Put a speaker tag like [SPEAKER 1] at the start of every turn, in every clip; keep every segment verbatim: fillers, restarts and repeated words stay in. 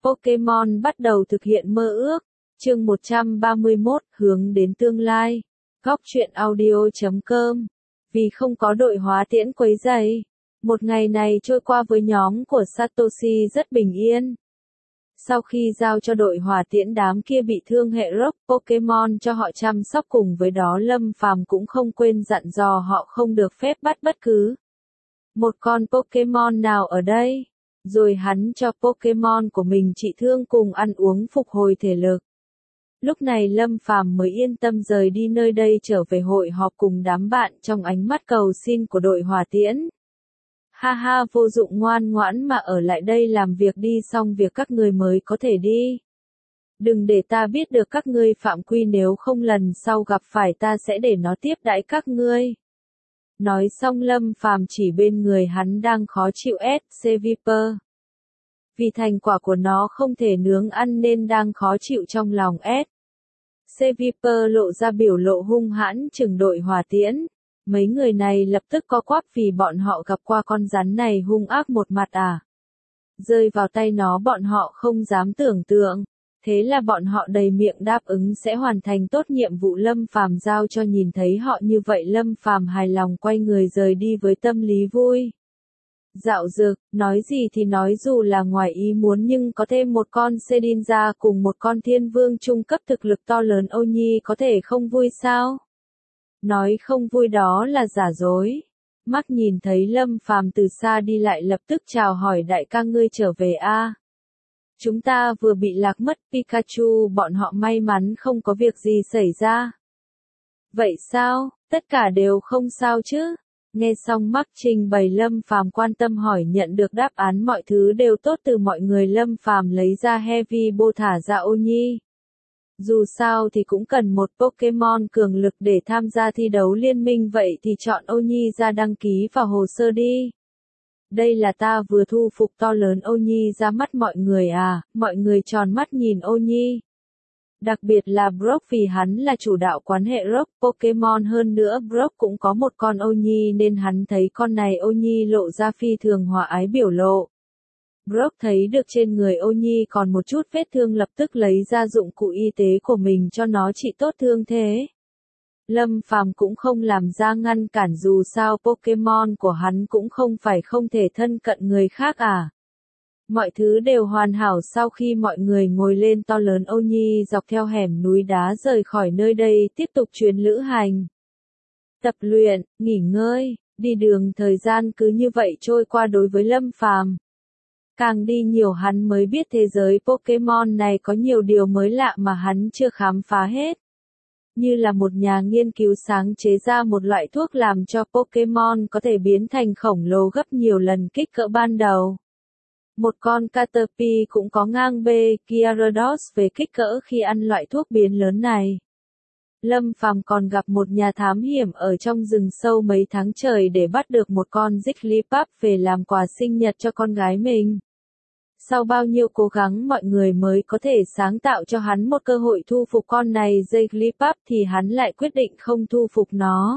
[SPEAKER 1] Pokemon bắt đầu thực hiện mơ ước. Chương một trăm ba mươi mốt, hướng đến tương lai. Góc truyện audio chấm com. Vì không có đội hóa tiễn quấy rầy, một ngày này trôi qua với nhóm của Satoshi rất bình yên. Sau khi giao cho đội hỏa tiễn đám kia bị thương hệ rock Pokemon cho họ chăm sóc, cùng với đó Lâm Phàm cũng không quên dặn dò họ không được phép bắt bất cứ một con Pokemon nào ở đây. Rồi hắn cho Pokemon của mình trị thương cùng ăn uống phục hồi thể lực. Lúc này Lâm Phàm mới yên tâm rời đi nơi đây trở về hội họp cùng đám bạn trong ánh mắt cầu xin của đội hỏa tiễn. Ha ha, vô dụng, ngoan ngoãn mà ở lại đây làm việc đi, xong việc các ngươi mới có thể đi. Đừng để ta biết được các ngươi phạm quy, nếu không lần sau gặp phải ta sẽ để nó tiếp đãi các ngươi. Nói xong Lâm Phàm chỉ bên người hắn đang khó chịu S. Viper. Vì thành quả của nó không thể nướng ăn nên đang khó chịu trong lòng S. Viper lộ ra biểu lộ hung hãn chừng đội hỏa tiễn. Mấy người này lập tức co quắp vì bọn họ gặp qua con rắn này hung ác một mặt à. Rơi vào tay nó bọn họ không dám tưởng tượng. Thế là bọn họ đầy miệng đáp ứng sẽ hoàn thành tốt nhiệm vụ Lâm Phàm giao cho. Nhìn thấy họ như vậy Lâm Phàm hài lòng quay người rời đi với tâm lý vui. Dạo dực, nói gì thì nói, dù là ngoài ý muốn nhưng có thêm một con Shedinja cùng một con thiên vương trung cấp thực lực to lớn Ô Nhi có thể không vui sao? Nói không vui đó là giả dối. Mắt nhìn thấy Lâm Phàm từ xa đi lại lập tức chào hỏi, đại ca ngươi trở về a? À? Chúng ta vừa bị lạc mất Pikachu, bọn họ may mắn không có việc gì xảy ra. Vậy sao, tất cả đều không sao chứ? Nghe xong Mắc trình bày Lâm Phàm quan tâm hỏi, nhận được đáp án mọi thứ đều tốt từ mọi người. Lâm Phàm lấy ra Heavy Ball thả ra Ô Nhi. Dù sao thì cũng cần một Pokemon cường lực để tham gia thi đấu liên minh, vậy thì chọn Ô Nhi ra đăng ký vào hồ sơ đi. Đây là ta vừa thu phục to lớn Ô Nhi ra mắt mọi người à, mọi người tròn mắt nhìn Ô Nhi. Đặc biệt là Brock, vì hắn là chủ đạo quán hệ rock Pokemon, hơn nữa Brock cũng có một con Ô Nhi nên hắn thấy con này Ô Nhi lộ ra phi thường hòa ái biểu lộ. Brock thấy được trên người Ô Nhi còn một chút vết thương lập tức lấy ra dụng cụ y tế của mình cho nó trị tốt thương thế. Lâm Phàm cũng không làm ra ngăn cản, dù sao Pokemon của hắn cũng không phải không thể thân cận người khác à. Mọi thứ đều hoàn hảo sau khi mọi người ngồi lên to lớn Ô Nhi dọc theo hẻm núi đá rời khỏi nơi đây tiếp tục chuyến lữ hành. Tập luyện, nghỉ ngơi, đi đường, thời gian cứ như vậy trôi qua đối với Lâm Phàm. Càng đi nhiều hắn mới biết thế giới Pokemon này có nhiều điều mới lạ mà hắn chưa khám phá hết. Như là một nhà nghiên cứu sáng chế ra một loại thuốc làm cho Pokemon có thể biến thành khổng lồ gấp nhiều lần kích cỡ ban đầu. Một con Caterpie cũng có ngang B Gyarados về kích cỡ khi ăn loại thuốc biến lớn này. Lâm Phàm còn gặp một nhà thám hiểm ở trong rừng sâu mấy tháng trời để bắt được một con Jigglypuff về làm quà sinh nhật cho con gái mình. Sau bao nhiêu cố gắng mọi người mới có thể sáng tạo cho hắn một cơ hội thu phục con này Jigglypuff, thì hắn lại quyết định không thu phục nó.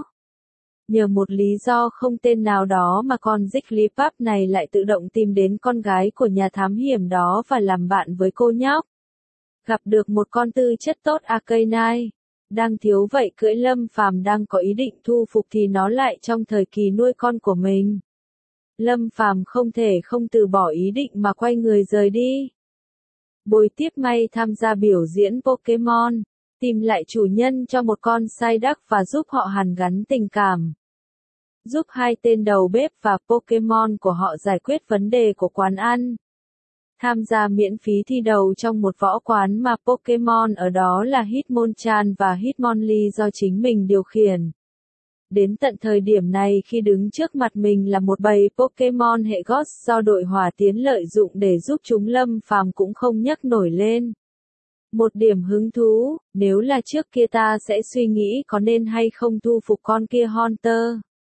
[SPEAKER 1] Nhờ một lý do không tên nào đó mà con Jigglypuff này lại tự động tìm đến con gái của nhà thám hiểm đó và làm bạn với cô nhóc. Gặp được một con tư chất tốt Arcanine. Đang thiếu vậy cưỡi Lâm Phàm đang có ý định thu phục thì nó lại trong thời kỳ nuôi con của mình. Lâm Phàm không thể không từ bỏ ý định mà quay người rời đi. Buổi tiếp may tham gia biểu diễn Pokemon, tìm lại chủ nhân cho một con Psyduck và giúp họ hàn gắn tình cảm. Giúp hai tên đầu bếp và Pokemon của họ giải quyết vấn đề của quán ăn. Tham gia miễn phí thi đấu trong một võ quán mà Pokemon ở đó là Hitmonchan và Hitmonlee do chính mình điều khiển. Đến tận thời điểm này khi đứng trước mặt mình là một bầy Pokemon hệ Ghost do đội hỏa tiến lợi dụng để giúp chúng, Lâm Phàm cũng không nhắc nổi lên một điểm hứng thú. Nếu là trước kia ta sẽ suy nghĩ có nên hay không thu phục con kia Haunter.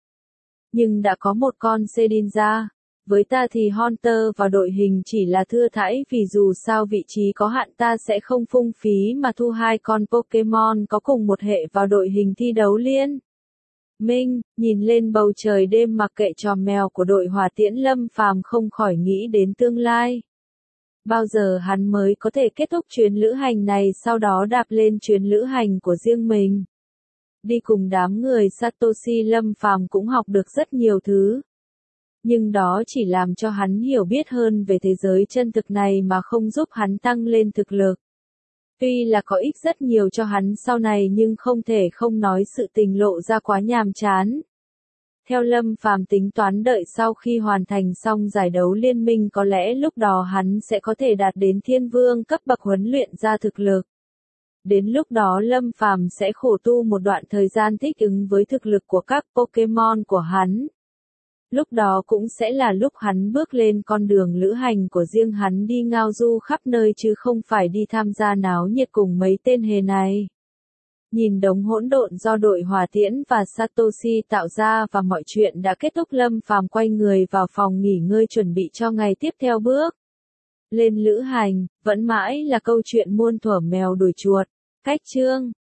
[SPEAKER 1] Nhưng đã có một con Shedinja. Với ta thì Haunter vào đội hình chỉ là thưa thãi, vì dù sao vị trí có hạn, ta sẽ không phung phí mà thu hai con Pokemon có cùng một hệ vào đội hình thi đấu liên minh. Nhìn lên bầu trời đêm mặc kệ trò mèo của đội hỏa tiễn, Lâm Phàm không khỏi nghĩ đến tương lai. Bao giờ hắn mới có thể kết thúc chuyến lữ hành này, sau đó đạp lên chuyến lữ hành của riêng mình. Đi cùng đám người Satoshi, Lâm Phàm cũng học được rất nhiều thứ. Nhưng đó chỉ làm cho hắn hiểu biết hơn về thế giới chân thực này mà không giúp hắn tăng lên thực lực. Tuy là có ích rất nhiều cho hắn sau này nhưng không thể không nói sự tình lộ ra quá nhàm chán. Theo Lâm Phàm tính toán, đợi sau khi hoàn thành xong giải đấu liên minh có lẽ lúc đó hắn sẽ có thể đạt đến thiên vương cấp bậc, huấn luyện ra thực lực. Đến lúc đó Lâm Phàm sẽ khổ tu một đoạn thời gian thích ứng với thực lực của các Pokémon của hắn. Lúc đó cũng sẽ là lúc hắn bước lên con đường lữ hành của riêng hắn, đi ngao du khắp nơi chứ không phải đi tham gia náo nhiệt cùng mấy tên hề này. Nhìn đống hỗn độn do đội Hỏa Tiễn và Satoshi tạo ra và mọi chuyện đã kết thúc, Lâm Phàm quay người vào phòng nghỉ ngơi chuẩn bị cho ngày tiếp theo bước lên lữ hành. Vẫn mãi là câu chuyện muôn thuở mèo đuổi chuột. Cách chương